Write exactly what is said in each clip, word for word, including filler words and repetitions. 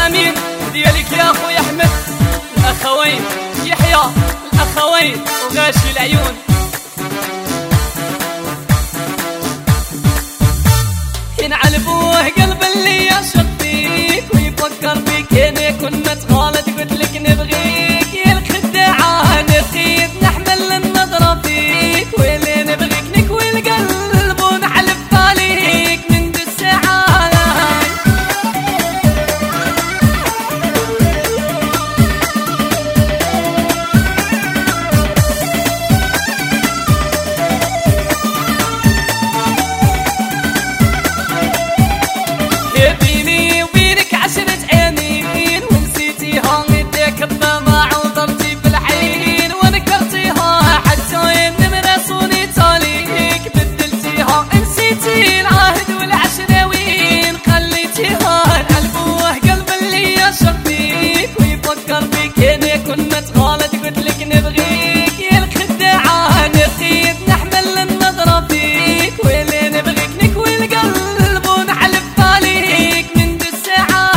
امين ديالك يا خويا احمد، الاخوين يحيى الاخوين وغاشي العيون. ينعلبوه قلب اللي يعشق فيك ويفكر بيك، انا كنا تغالط قلت لك نبغيك يا الخداعه، نخيط نحمل النظره فيك واللي نبغيك نكوي القلب ونحلف عليك من دي الساعه. بيني وبينك عشرة عينين ونسيتيها يديك الطمع وضربتي بالحين ونكرتيها حتى النمرة صونيت عليك بدلتيها، نسيتي العهد والعشراوين خليتيها. نقلبوه قلب اللي يعشق فيك ويفكر بيك، انا كنا تغالط قلت لك نبغيك يا الخداعة، نخيط نحمل النظرة فيك واللي نبغيك نكوي القلب ونحلف عليك من دي الساعة.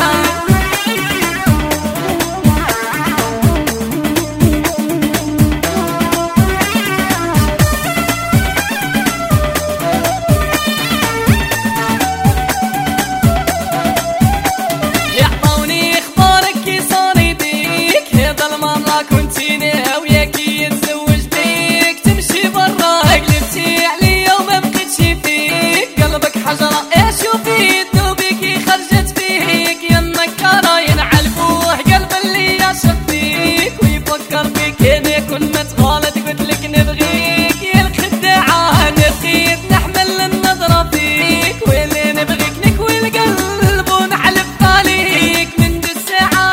يعطوني اخبارك كي صار يديك، هذا المرة كنتي ناوية كي يتزوج بيك، تمشي برا قلبتي عليا وما بقيتش فيك، قلبك حجرة اشوفي ذنوبك خرجت فيك يا النكارة. ينعلبوه قلب اللي يعشق فيك ويفكر بيك، انا كنا تغالط قلت لك نبغيك يا الخداعة، نخيط نحمل النظرة فيك واللي نبغيك نكوي القلب ونحلف عليك من دي الساعة.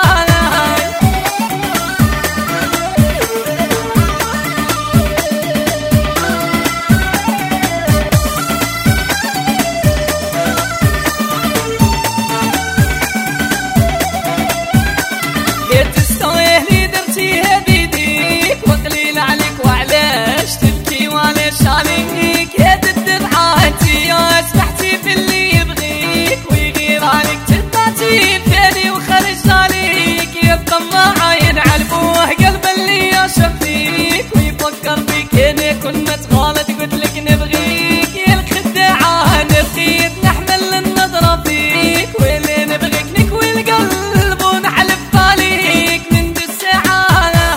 يا تستاهلي درتيها بيديك وقليل عليك، وعلاش تبكي وعلاش عليك يا الدمعة، انتي يا سمحتي في اللي يبغيك ويغير عليك، تبعتي بثاني وخرجت عليك يا الطماعة. ينعلبوه قلب اللي يعشق فيك ويفكر بيك، انا كنا تغالط قلت لك نبغيك يا الخداعة، نخيط نحمل النظرة فيك واللي نبغيك نكوي القلب ونحلف عليك من دي الساعة.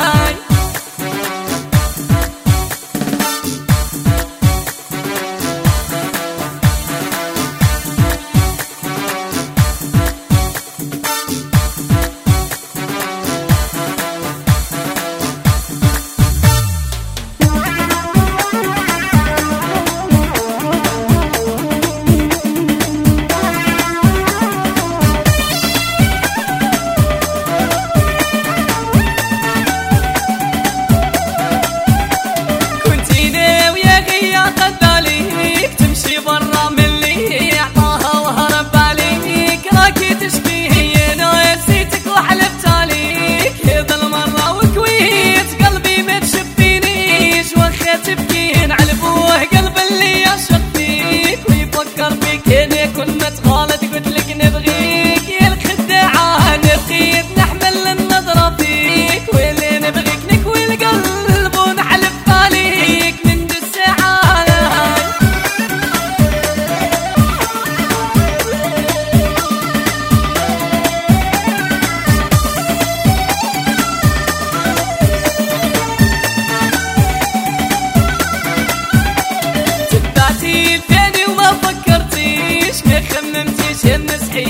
كنتي ناوية غيا قد عليك تمشي برا من اللي عطاها وهرب عليك، راكي تشكيه انا نسيتك وحلفت عليك، هذا المرة وكويت قلبي ما تشبينيش واخا تبكي. نعلبوه قلب اللي يعشق فيك ويفكر بيك، انا كنا تغالط قلت لك نبغيك يا الخداعة، نخيط نحمل النظرة فيك واللي نبغيك نكوي القلب ونحلف عليك من دي الساعة. تبعتي الثاني وما فكرتيش ما خممتيش يا مسحي